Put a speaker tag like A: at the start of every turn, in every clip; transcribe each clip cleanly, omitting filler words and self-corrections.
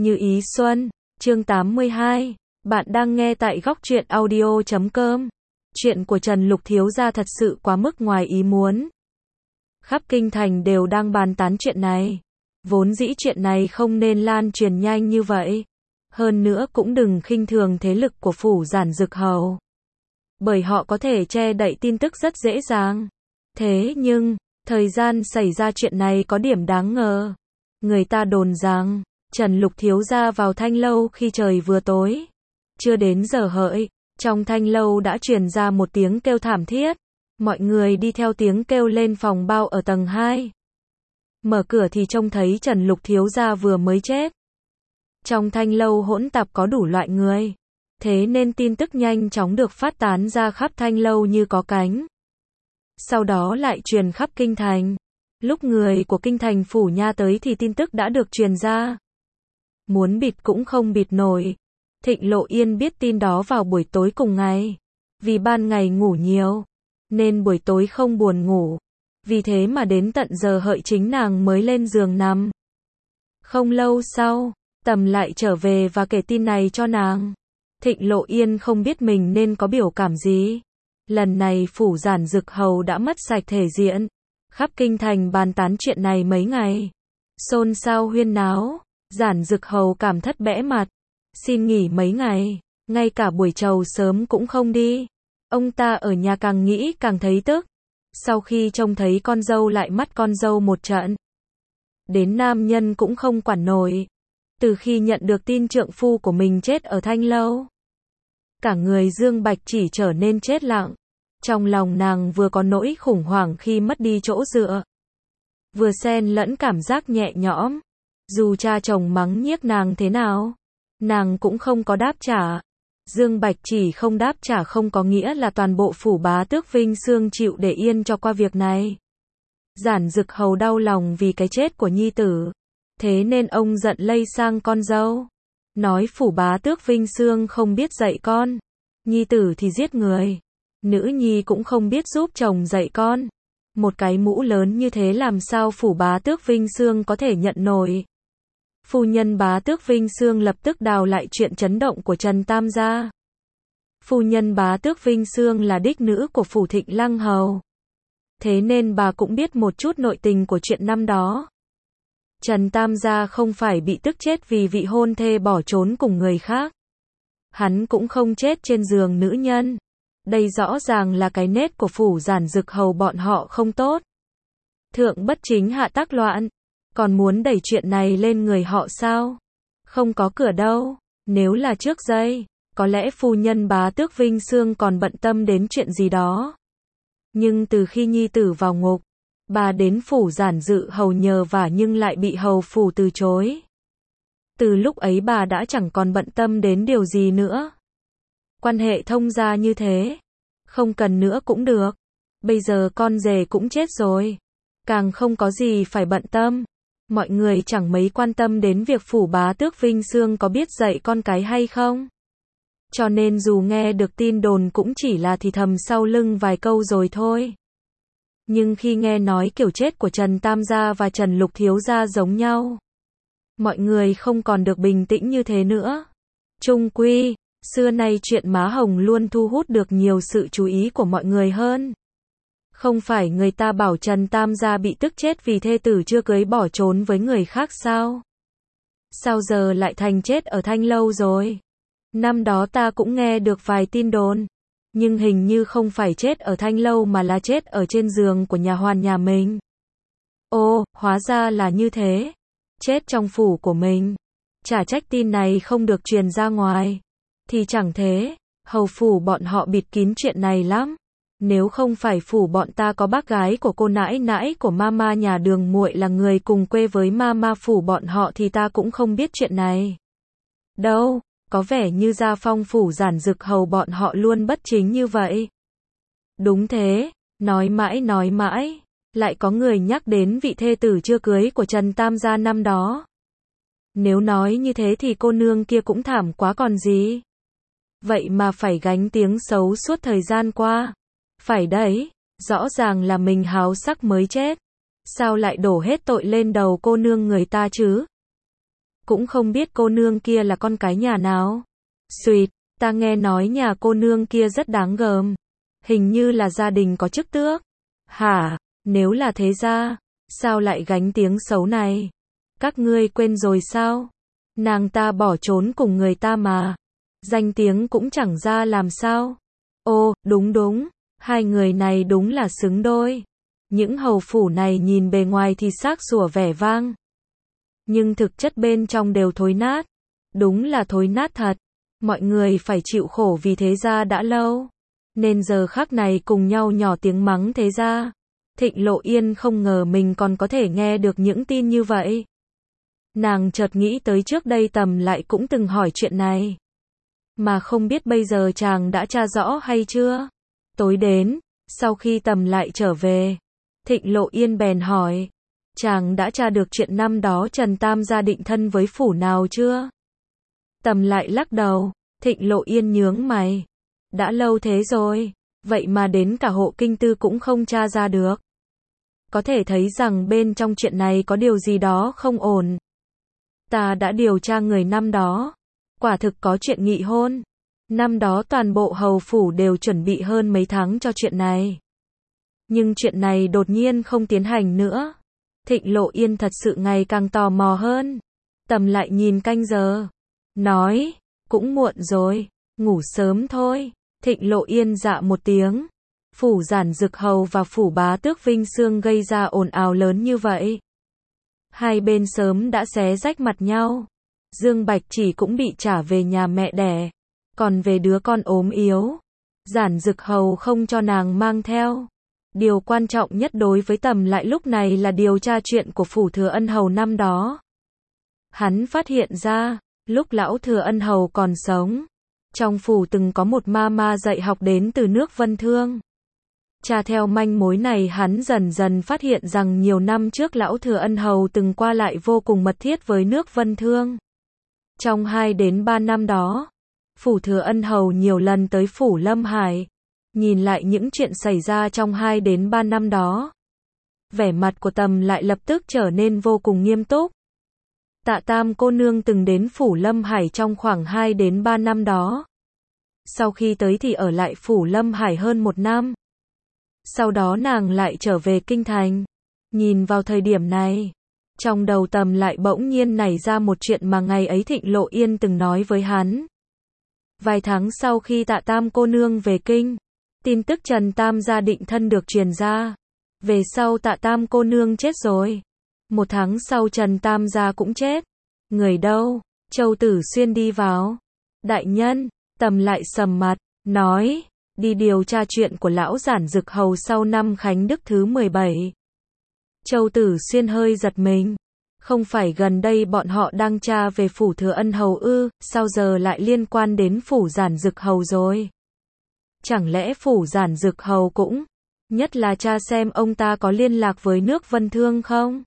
A: Như ý xuân, chương 82, bạn đang nghe tại góc truyện audio.com. Chuyện của Trần Lục thiếu gia thật sự quá mức ngoài ý muốn. Khắp kinh thành đều đang bàn tán chuyện này. Vốn dĩ chuyện này không nên lan truyền nhanh như vậy. Hơn nữa cũng đừng khinh thường thế lực của phủ Giản Dực Hầu. Bởi họ có thể che đậy tin tức rất dễ dàng. Thế nhưng, thời gian xảy ra chuyện này có điểm đáng ngờ. Người ta đồn rằng, Trần Lục thiếu gia vào thanh lâu khi trời vừa tối. Chưa đến giờ hợi, trong thanh lâu đã truyền ra một tiếng kêu thảm thiết. Mọi người đi theo tiếng kêu lên phòng bao ở tầng 2. Mở cửa thì trông thấy Trần Lục thiếu gia vừa mới chết. Trong thanh lâu hỗn tạp có đủ loại người. Thế nên tin tức nhanh chóng được phát tán ra khắp thanh lâu như có cánh. Sau đó lại truyền khắp kinh thành. Lúc người của kinh thành phủ nha tới thì tin tức đã được truyền ra. Muốn bịt cũng không bịt nổi. Thịnh Lộ Yên biết tin đó vào buổi tối cùng ngày. Vì ban ngày ngủ nhiều, nên buổi tối không buồn ngủ. Vì thế mà đến tận giờ hợi chính nàng mới lên giường nằm. Không lâu sau, Tầm lại trở về và kể tin này cho nàng. Thịnh Lộ Yên không biết mình nên có biểu cảm gì. Lần này phủ Giản Dực Hầu đã mất sạch thể diện. Khắp kinh thành bàn tán chuyện này mấy ngày. Xôn xao huyên náo. Giản Dực Hầu cảm thất bẽ mặt. Xin nghỉ mấy ngày. Ngay cả buổi trầu sớm cũng không đi. Ông ta ở nhà càng nghĩ càng thấy tức. Sau khi trông thấy con dâu lại mắt con dâu một trận. Đến nam nhân cũng không quản nổi. Từ khi nhận được tin trượng phu của mình chết ở thanh lâu, cả người Dương Bạch chỉ trở nên chết lặng. Trong lòng nàng vừa có nỗi khủng hoảng khi mất đi chỗ dựa, vừa xen lẫn cảm giác nhẹ nhõm. Dù cha chồng mắng nhiếc nàng thế nào, nàng cũng không có đáp trả. Dương Bạch chỉ không đáp trả không có nghĩa là toàn bộ phủ bá tước Vinh Xương chịu để yên cho qua việc này. Giản Dực Hầu đau lòng vì cái chết của nhi tử. Thế nên ông giận lây sang con dâu. Nói phủ bá tước Vinh Xương không biết dạy con. Nhi tử thì giết người. Nữ nhi cũng không biết giúp chồng dạy con. Một cái mũ lớn như thế làm sao phủ bá tước Vinh Xương có thể nhận nổi. Phu nhân bá tước Vinh Xương lập tức đào lại chuyện chấn động của Trần Tam gia. Phu nhân bá tước Vinh Xương là đích nữ của phủ Thịnh Lăng Hầu. Thế nên bà cũng biết một chút nội tình của chuyện năm đó. Trần Tam gia không phải bị tức chết vì vị hôn thê bỏ trốn cùng người khác. Hắn cũng không chết trên giường nữ nhân. Đây rõ ràng là cái nết của phủ Giản Dực Hầu bọn họ không tốt. Thượng bất chính hạ tác loạn. Còn muốn đẩy chuyện này lên người họ sao? Không có cửa đâu. Nếu là trước đây, có lẽ phu nhân bá tước Vinh Xương còn bận tâm đến chuyện gì đó. Nhưng từ khi nhi tử vào ngục, bà đến phủ Giản Dực Hầu nhờ vả nhưng lại bị hầu phủ từ chối. Từ lúc ấy bà đã chẳng còn bận tâm đến điều gì nữa. Quan hệ thông gia như thế, không cần nữa cũng được. Bây giờ con rể cũng chết rồi, càng không có gì phải bận tâm. Mọi người chẳng mấy quan tâm đến việc phủ bá tước Vinh Xương có biết dạy con cái hay không. Cho nên dù nghe được tin đồn cũng chỉ là thì thầm sau lưng vài câu rồi thôi. Nhưng khi nghe nói kiểu chết của Trần Tam gia và Trần Lục thiếu gia giống nhau, mọi người không còn được bình tĩnh như thế nữa. Chung quy, xưa nay chuyện má hồng luôn thu hút được nhiều sự chú ý của mọi người hơn. Không phải người ta bảo Trần Tam gia bị tức chết vì thê tử chưa cưới bỏ trốn với người khác sao? Sao giờ lại thành chết ở thanh lâu rồi? Năm đó ta cũng nghe được vài tin đồn. Nhưng hình như không phải chết ở thanh lâu mà là chết ở trên giường của nhà hoàn nhà mình. Ồ, hóa ra là như thế. Chết trong phủ của mình. Chả trách tin này không được truyền ra ngoài. Thì chẳng thế, hầu phủ bọn họ bịt kín chuyện này lắm. Nếu không phải phủ bọn ta có bác gái của cô nãi nãi của mama nhà Đường muội là người cùng quê với mama phủ bọn họ thì ta cũng không biết chuyện này. Đâu, có vẻ như gia phong phủ Giản Dực Hầu bọn họ luôn bất chính như vậy. Đúng thế, nói mãi, lại có người nhắc đến vị thê tử chưa cưới của Trần Tam gia năm đó. Nếu nói như thế thì cô nương kia cũng thảm quá còn gì. Vậy mà phải gánh tiếng xấu suốt thời gian qua. Phải đấy, rõ ràng là mình háo sắc mới chết. Sao lại đổ hết tội lên đầu cô nương người ta chứ? cũng không biết cô nương kia là con cái nhà nào. Xuyệt, ta nghe nói nhà cô nương kia rất đáng gờm. Hình như là gia đình có chức tước. Hả, nếu là thế ra, sao lại gánh tiếng xấu này? Các ngươi quên rồi sao? Nàng ta bỏ trốn cùng người ta mà. Danh tiếng cũng chẳng ra làm sao. Ô, đúng đúng, hai người này đúng là xứng đôi. Những hầu phủ này nhìn bề ngoài thì xác sủa vẻ vang. Nhưng thực chất bên trong đều thối nát. Đúng là thối nát thật. Mọi người phải chịu khổ vì thế gia đã lâu. Nên giờ khắc này cùng nhau nhỏ tiếng mắng thế gia. Thịnh Lộ Yên không ngờ mình còn có thể nghe được những tin như vậy. Nàng chợt nghĩ tới trước đây Tầm Lại cũng từng hỏi chuyện này. Mà không biết bây giờ chàng đã tra rõ hay chưa? Tối đến, sau khi Tầm Lại trở về, Thịnh Lộ Yên bèn hỏi. Chàng đã tra được chuyện năm đó Trần Tam gia định thân với phủ nào chưa? Tầm Lại lắc đầu, Thịnh Lộ Yên nhướng mày. Đã lâu thế rồi, vậy mà đến cả hộ kinh tư cũng không tra ra được. Có thể thấy rằng bên trong chuyện này có điều gì đó không ổn. Ta đã điều tra người năm đó. Quả thực có chuyện nghị hôn. Năm đó toàn bộ hầu phủ đều chuẩn bị hơn mấy tháng cho chuyện này. Nhưng chuyện này đột nhiên không tiến hành nữa. Thịnh Lộ Yên thật sự ngày càng tò mò hơn. Tầm Lại nhìn canh giờ. Nói, cũng muộn rồi, ngủ sớm thôi. Thịnh Lộ Yên dạ một tiếng. Phủ Giản Dực Hầu và phủ Bá Tước Vinh Xương gây ra ồn ào lớn như vậy. Hai bên sớm đã xé rách mặt nhau. Dương Bạch Chỉ cũng bị trả về nhà mẹ đẻ. Còn về đứa con ốm yếu, Giản Dực Hầu không cho nàng mang theo. Điều quan trọng nhất đối với Tầm Lại lúc này là điều tra chuyện của phủ Thừa Ân Hầu năm đó. Hắn phát hiện ra, lúc lão Thừa Ân Hầu còn sống, trong phủ từng có một ma ma dạy học đến từ nước Vân Thương. Tra theo manh mối này hắn dần dần phát hiện rằng nhiều năm trước lão Thừa Ân Hầu từng qua lại vô cùng mật thiết với nước Vân Thương. Trong 2 đến 3 năm đó, phủ Thừa Ân Hầu nhiều lần tới phủ Lâm Hải, nhìn lại những chuyện xảy ra trong 2 đến 3 năm đó. Vẻ mặt của Tầm Lại lập tức trở nên vô cùng nghiêm túc. Tạ Tam cô nương từng đến phủ Lâm Hải trong khoảng 2 đến 3 năm đó. Sau khi tới thì ở lại phủ Lâm Hải hơn 1 năm. Sau đó nàng lại trở về kinh thành. Nhìn vào thời điểm này, trong đầu Tầm Lại bỗng nhiên nảy ra một chuyện mà ngày ấy Thịnh Lộ Yên từng nói với hắn. Vài tháng sau khi Tạ Tam cô nương về kinh, tin tức Trần Tam gia định thân được truyền ra. Về sau Tạ Tam cô nương chết rồi. 1 tháng sau Trần Tam gia cũng chết. Người đâu? Châu Tử Xuyên đi vào. Đại nhân, Tầm Lại sầm mặt, nói, đi điều tra chuyện của lão Giản Dực Hầu sau năm Khánh Đức thứ 17. Châu Tử Xuyên hơi giật mình. Không phải gần đây bọn họ đang tra về phủ Thừa Ân Hầu ư, sao giờ lại liên quan đến phủ Giản Dực Hầu rồi? Chẳng lẽ phủ Giản Dực Hầu cũng, nhất là tra xem ông ta có liên lạc với nước Vân Thương không?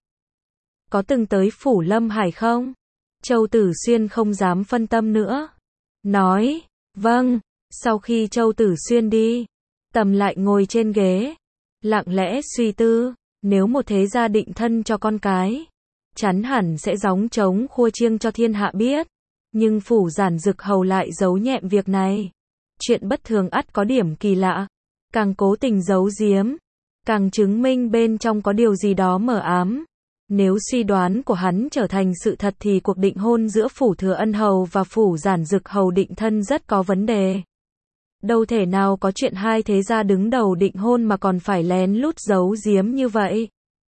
A: Có từng tới phủ Lâm Hải không? Châu Tử Xuyên không dám phân tâm nữa. Nói, vâng. Sau khi Châu Tử Xuyên đi, Tầm Lại ngồi trên ghế, lặng lẽ suy tư, nếu một thế gia định thân cho con cái, chắn hẳn sẽ gióng trống khua chiêng cho thiên hạ biết. Nhưng phủ Giản Dực Hầu lại giấu nhẹm việc này. Chuyện bất thường ắt có điểm kỳ lạ. Càng cố tình giấu giếm, càng chứng minh bên trong có điều gì đó mờ ám. Nếu suy đoán của hắn trở thành sự thật thì cuộc định hôn giữa phủ Thừa Ân Hầu và phủ Giản Dực Hầu định thân rất có vấn đề. Đâu thể nào có chuyện hai thế gia đứng đầu định hôn mà còn phải lén lút giấu giếm như vậy.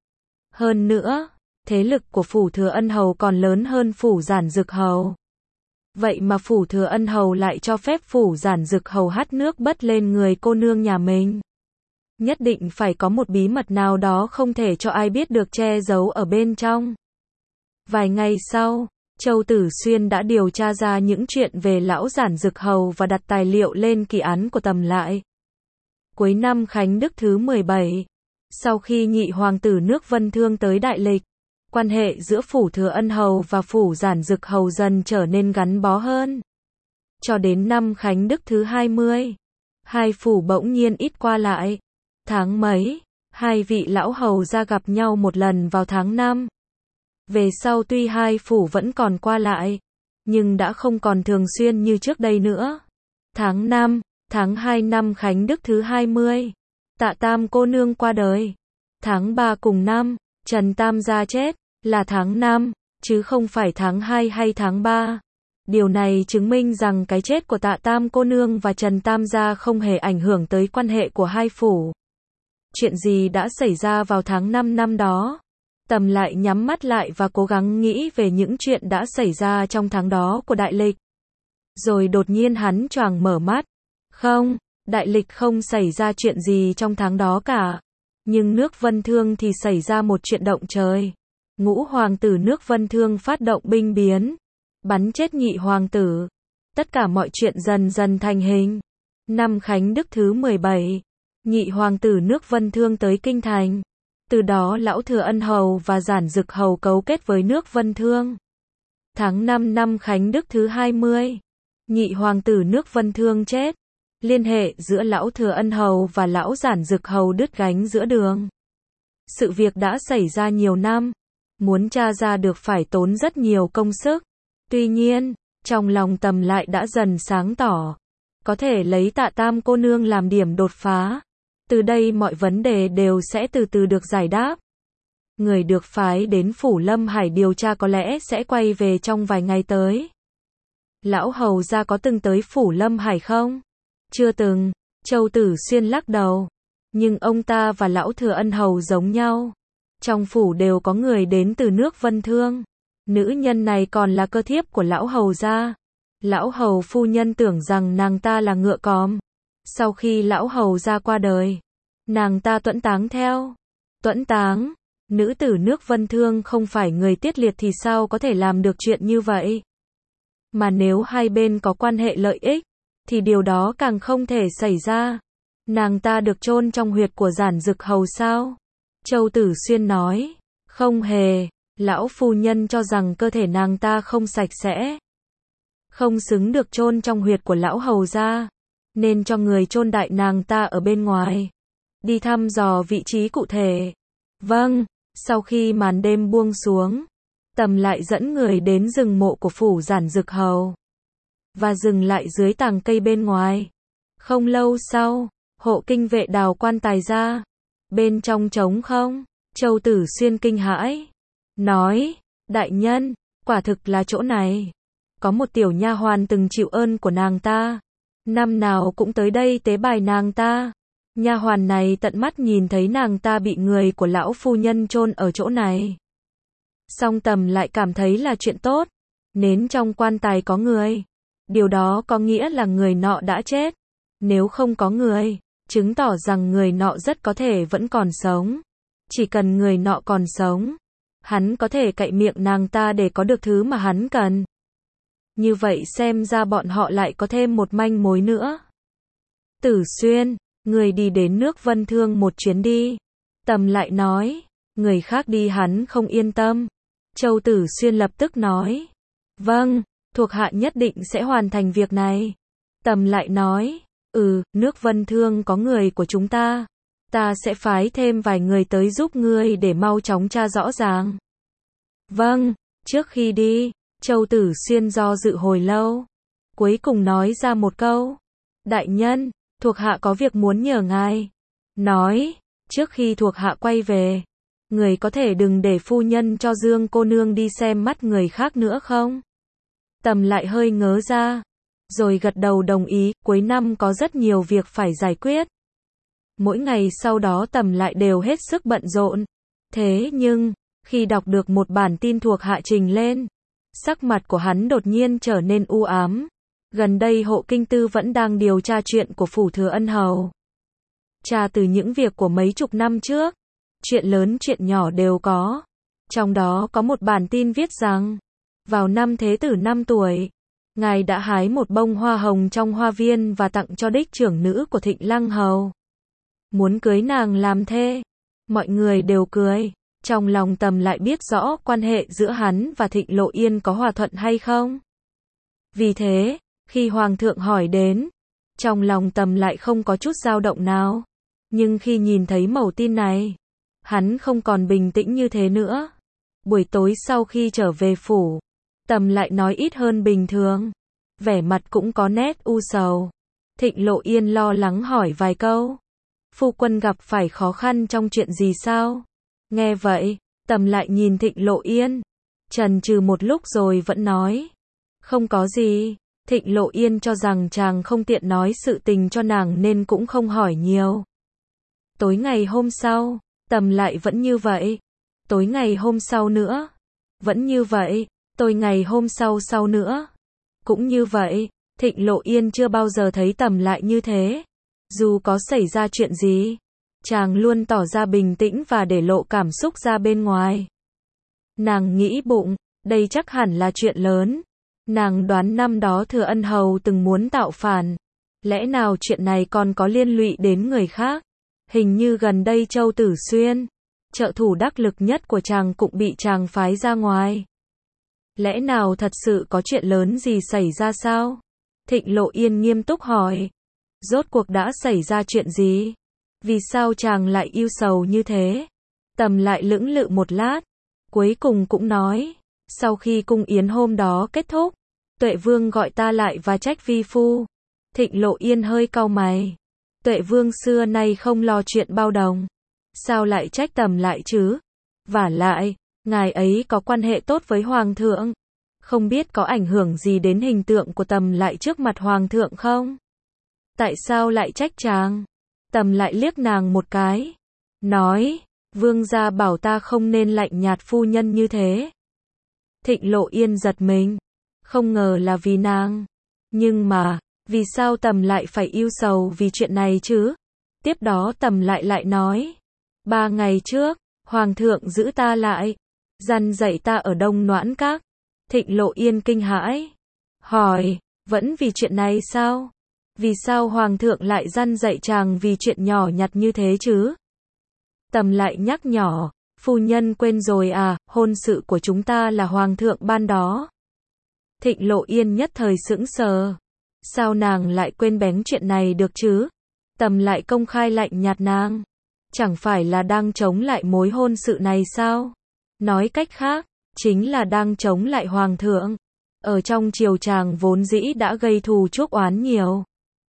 A: Hơn nữa, thế lực của phủ Thừa Ân Hầu còn lớn hơn phủ Giản Dực Hầu. Vậy mà phủ Thừa Ân Hầu lại cho phép phủ Giản Dực Hầu hắt nước bất lên người cô nương nhà mình. Nhất định phải có một bí mật nào đó không thể cho ai biết được che giấu ở bên trong. Vài ngày sau, Châu Tử Xuyên đã điều tra ra những chuyện về lão Giản Dực Hầu và đặt tài liệu lên kỳ án của Tầm Lại. Cuối năm Khánh Đức thứ 17, sau khi nhị hoàng tử nước Vân Thương tới đại lịch, quan hệ giữa phủ Thừa Ân Hầu và phủ Giản Dực Hầu dần trở nên gắn bó hơn. Cho đến năm Khánh Đức thứ 20, hai phủ bỗng nhiên ít qua lại. Tháng mấy, hai vị lão hầu ra gặp nhau một lần vào tháng 5. Về sau tuy hai phủ vẫn còn qua lại, nhưng đã không còn thường xuyên như trước đây nữa. Tháng 5, tháng 2 năm Khánh Đức thứ 20, Tạ Tam cô nương qua đời. Tháng 3 cùng năm, Trần Tam gia chết, là tháng 5, chứ không phải tháng 2 hay tháng 3. Điều này chứng minh rằng cái chết của Tạ Tam cô nương và Trần Tam gia không hề ảnh hưởng tới quan hệ của hai phủ. Chuyện gì đã xảy ra vào tháng 5 năm đó? Tầm lại nhắm mắt lại và cố gắng nghĩ về những chuyện đã xảy ra trong tháng đó của đại lịch. Rồi đột nhiên hắn choàng mở mắt. Không, đại lịch không xảy ra chuyện gì trong tháng đó cả. Nhưng nước Vân Thương thì xảy ra một chuyện động trời. Ngũ hoàng tử nước Vân Thương phát động binh biến, bắn chết nhị hoàng tử. Tất cả mọi chuyện dần dần thành hình. Năm Khánh Đức thứ 17, nhị hoàng tử nước Vân Thương tới kinh thành. Từ đó Lão Thừa Ân Hầu và Giản Dực Hầu cấu kết với nước Vân Thương. Tháng 5 năm Khánh Đức thứ 20, nhị hoàng tử nước Vân Thương chết. Liên hệ giữa Lão Thừa Ân Hầu và Lão Giản Dực Hầu đứt gánh giữa đường. Sự việc đã xảy ra nhiều năm, muốn tra ra được phải tốn rất nhiều công sức. Tuy nhiên, trong lòng Tầm lại đã dần sáng tỏ, có thể lấy Tạ Tam cô nương làm điểm đột phá. Từ đây mọi vấn đề đều sẽ từ từ được giải đáp. Người được phái đến phủ Lâm Hải điều tra có lẽ sẽ quay về trong vài ngày tới. Lão hầu gia có từng tới phủ Lâm Hải không? Chưa từng, Châu Tử Xuyên lắc đầu. Nhưng ông ta và Lão Thừa Ân Hầu giống nhau. Trong phủ đều có người đến từ nước Vân Thương. Nữ nhân này còn là cơ thiếp của lão hầu gia. Lão hầu phu nhân tưởng rằng nàng ta là ngựa còm. Sau khi lão hầu gia qua đời, nàng ta tuẫn táng theo. Tuẫn táng, nữ tử nước Vân Thương không phải người tiết liệt thì sao có thể làm được chuyện như vậy? Mà nếu hai bên có quan hệ lợi ích, thì điều đó càng không thể xảy ra. Nàng ta được chôn trong huyệt của Giản Dực Hầu sao? Châu Tử Xuyên nói, không hề, lão phu nhân cho rằng cơ thể nàng ta không sạch sẽ, không xứng được chôn trong huyệt của lão hầu gia, nên cho người chôn đại nàng ta ở bên ngoài, đi thăm dò vị trí cụ thể. Vâng, sau khi màn đêm buông xuống, Tầm lại dẫn người đến rừng mộ của phủ Giản Dực Hầu, và dừng lại dưới tàng cây bên ngoài. Không lâu sau, hộ kinh vệ đào quan tài ra. Bên trong trống không? Châu Tử Xuyên kinh hãi, nói, đại nhân, quả thực là chỗ này. Có một tiểu nha hoàn từng chịu ơn của nàng ta, năm nào cũng tới đây tế bài nàng ta. Nha hoàn này tận mắt nhìn thấy nàng ta bị người của lão phu nhân chôn ở chỗ này. Song Tầm lại cảm thấy là chuyện tốt. Nến trong quan tài có người, điều đó có nghĩa là người nọ đã chết. Nếu không có người, chứng tỏ rằng người nọ rất có thể vẫn còn sống. Chỉ cần người nọ còn sống, hắn có thể cậy miệng nàng ta để có được thứ mà hắn cần. Như vậy xem ra bọn họ lại có thêm một manh mối nữa. Tử Xuyên, người đi đến nước Vân Thương một chuyến đi. Tầm lại nói, người khác đi hắn không yên tâm. Châu Tử Xuyên lập tức nói, vâng, thuộc hạ nhất định sẽ hoàn thành việc này. Tầm lại nói, nước Vân Thương có người của chúng ta. Ta sẽ phái thêm vài người tới giúp ngươi để mau chóng tra rõ ràng. Vâng, trước khi đi, Châu Tử Xuyên do dự hồi lâu. Cuối cùng nói ra một câu. Đại nhân, thuộc hạ có việc muốn nhờ ngài. Nói, trước khi thuộc hạ quay về, người có thể đừng để phu nhân cho Dương cô nương đi xem mắt người khác nữa không? Tầm lại hơi ngớ ra, rồi gật đầu đồng ý. Cuối năm có rất nhiều việc phải giải quyết. Mỗi ngày sau đó Tầm lại đều hết sức bận rộn. Thế nhưng, khi đọc được một bản tin thuộc hạ trình lên, sắc mặt của hắn đột nhiên trở nên u ám. Gần đây Hộ Kinh Tư vẫn đang điều tra chuyện của phủ Thừa Ân Hầu. Tra từ những việc của mấy chục năm trước. Chuyện lớn chuyện nhỏ đều có. Trong đó có một bản tin viết rằng, vào năm Thế Tử 5 tuổi, ngài đã hái một bông hoa hồng trong hoa viên và tặng cho đích trưởng nữ của Thịnh Lăng Hầu. Muốn cưới nàng làm thê. Mọi người đều cười. Trong lòng Tầm lại biết rõ quan hệ giữa hắn và Thịnh Lộ Yên có hòa thuận hay không. Vì thế, khi Hoàng thượng hỏi đến, trong lòng Tầm lại không có chút dao động nào. Nhưng khi nhìn thấy mẩu tin này, hắn không còn bình tĩnh như thế nữa. Buổi tối sau khi trở về phủ, Tầm lại nói ít hơn bình thường. Vẻ mặt cũng có nét u sầu. Thịnh Lộ Yên lo lắng hỏi vài câu. Phu quân gặp phải khó khăn trong chuyện gì sao? Nghe vậy, Tầm lại nhìn Thịnh Lộ Yên. Chần chừ một lúc rồi vẫn nói. Không có gì. Thịnh Lộ Yên cho rằng chàng không tiện nói sự tình cho nàng nên cũng không hỏi nhiều. Tối ngày hôm sau, Tầm lại vẫn như vậy. Tối ngày hôm sau nữa, vẫn như vậy. Tối ngày hôm sau nữa, cũng như vậy. Thịnh Lộ Yên chưa bao giờ thấy Tầm lại như thế. Dù có xảy ra chuyện gì, chàng luôn tỏ ra bình tĩnh và để lộ cảm xúc ra bên ngoài. Nàng nghĩ bụng, đây chắc hẳn là chuyện lớn. Nàng đoán năm đó Thừa Ân Hầu từng muốn tạo phản. Lẽ nào chuyện này còn có liên lụy đến người khác? Hình như gần đây Châu Tử Xuyên, trợ thủ đắc lực nhất của chàng cũng bị chàng phái ra ngoài. Lẽ nào thật sự có chuyện lớn gì xảy ra sao? Thịnh Lộ Yên nghiêm túc hỏi. Rốt cuộc đã xảy ra chuyện gì? Vì sao chàng lại ưu sầu như thế? Tầm lại lưỡng lự một lát, cuối cùng cũng nói. Sau khi cung yến hôm đó kết thúc, Tuệ Vương gọi ta lại và trách vi phu. Thịnh Lộ Yên hơi cau mày. Tuệ Vương xưa nay không lo chuyện bao đồng. Sao lại trách Tầm lại chứ? Vả lại, ngài ấy có quan hệ tốt với Hoàng thượng. Không biết có ảnh hưởng gì đến hình tượng của Tầm lại trước mặt Hoàng thượng không? Tại sao lại trách chàng? Tầm lại liếc nàng một cái. Nói, Vương gia bảo ta không nên lạnh nhạt phu nhân như thế. Thịnh Lộ Yên giật mình. Không ngờ là vì nàng. Nhưng mà, vì sao Tầm lại phải ưu sầu vì chuyện này chứ? Tiếp đó Tầm lại nói. 3 ngày trước, Hoàng thượng giữ ta lại. Dằn dạy ta ở Đông Noãn Các. Thịnh Lộ Yên kinh hãi. Hỏi, vẫn vì chuyện này sao? Vì sao Hoàng thượng lại dằn dạy chàng vì chuyện nhỏ nhặt như thế chứ? Tầm lại nhắc nhỏ. Phu nhân quên rồi à, hôn sự của chúng ta là Hoàng thượng ban đó. Thịnh Lộ Yên nhất thời sững sờ. Sao nàng lại quên bén chuyện này được chứ? Tầm lại công khai lạnh nhạt nàng. Chẳng phải là đang chống lại mối hôn sự này sao? Nói cách khác, chính là đang chống lại Hoàng thượng. Ở trong triều chàng vốn dĩ đã gây thù chuốc oán nhiều.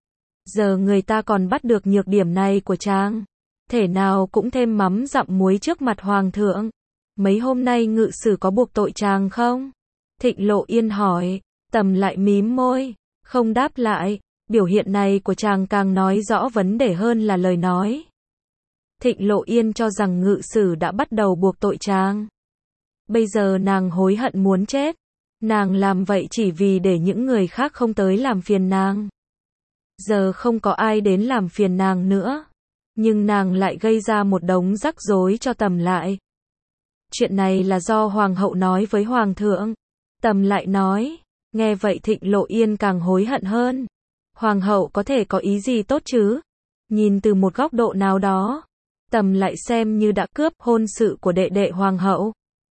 A: Giờ người ta còn bắt được nhược điểm này của chàng. Thể nào cũng thêm mắm dặm muối trước mặt Hoàng thượng. Mấy hôm nay ngự sử có buộc tội chàng không? Thịnh Lộ Yên hỏi. Tầm lại mím môi, không đáp lại. Biểu hiện này của chàng càng nói rõ vấn đề hơn là lời nói. Thịnh Lộ Yên cho rằng ngự sử đã bắt đầu buộc tội chàng. Bây giờ nàng hối hận muốn chết. Nàng làm vậy chỉ vì để những người khác không tới làm phiền nàng. Giờ không có ai đến làm phiền nàng nữa. Nhưng nàng lại gây ra một đống rắc rối cho Tầm lại. Chuyện này là do Hoàng hậu nói với Hoàng thượng. Tầm lại nói. Nghe vậy Thịnh Lộ Yên càng hối hận hơn. Hoàng hậu có thể có ý gì tốt chứ? Nhìn từ một góc độ nào đó, Tầm lại xem như đã cướp hôn sự của đệ đệ Hoàng hậu.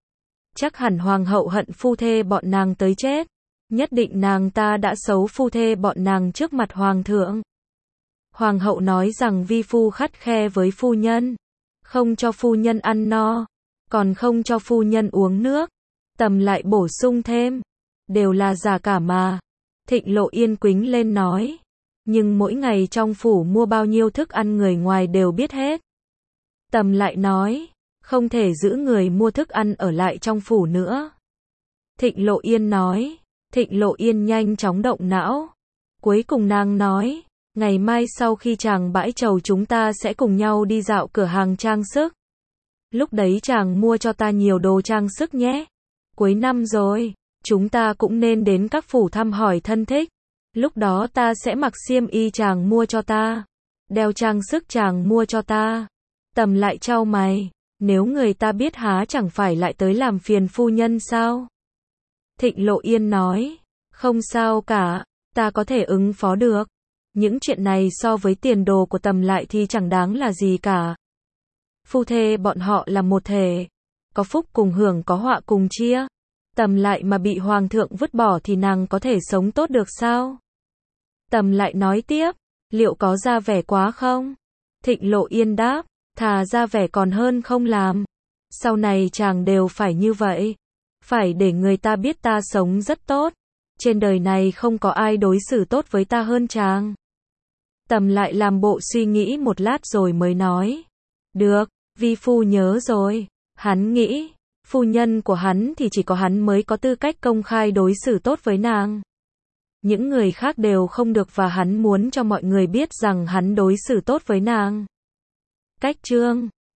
A: Chắc hẳn Hoàng hậu hận phu thê bọn nàng tới chết. Nhất định nàng ta đã xấu phu thê bọn nàng trước mặt Hoàng thượng. Hoàng hậu nói rằng vi phu khắt khe với phu nhân. Không cho phu nhân ăn no. Còn không cho phu nhân uống nước. Tầm lại bổ sung thêm. Đều là giả cả mà. Thịnh Lộ Yên quính lên nói. Nhưng mỗi ngày trong phủ mua bao nhiêu thức ăn người ngoài đều biết hết. Tầm lại nói. Không thể giữ người mua thức ăn ở lại trong phủ nữa. Thịnh Lộ Yên nói. Thịnh Lộ Yên nhanh chóng động não. Cuối cùng nàng nói. Ngày mai sau khi chàng bãi trầu chúng ta sẽ cùng nhau đi dạo cửa hàng trang sức. Lúc đấy chàng mua cho ta nhiều đồ trang sức nhé. Cuối năm rồi, chúng ta cũng nên đến các phủ thăm hỏi thân thích. Lúc đó ta sẽ mặc xiêm y chàng mua cho ta. Đeo trang sức chàng mua cho ta. Tầm lại chau mày. Nếu người ta biết há chẳng phải lại tới làm phiền phu nhân sao? Thịnh Lộ Yên nói. Không sao cả, ta có thể ứng phó được. Những chuyện này so với tiền đồ của Tầm lại thì chẳng đáng là gì cả. Phu thê bọn họ là một thể. Có phúc cùng hưởng có họa cùng chia. Tầm lại mà bị Hoàng thượng vứt bỏ thì nàng có thể sống tốt được sao? Tầm lại nói tiếp. Liệu có ra vẻ quá không? Thịnh Lộ Yên đáp. Thà ra vẻ còn hơn không làm. Sau này chàng đều phải như vậy. Phải để người ta biết ta sống rất tốt. Trên đời này không có ai đối xử tốt với ta hơn chàng. Tầm lại làm bộ suy nghĩ một lát rồi mới nói. Được, vi phu nhớ rồi. Hắn nghĩ, phu nhân của hắn thì chỉ có hắn mới có tư cách công khai đối xử tốt với nàng. Những người khác đều không được và hắn muốn cho mọi người biết rằng hắn đối xử tốt với nàng. Cách chương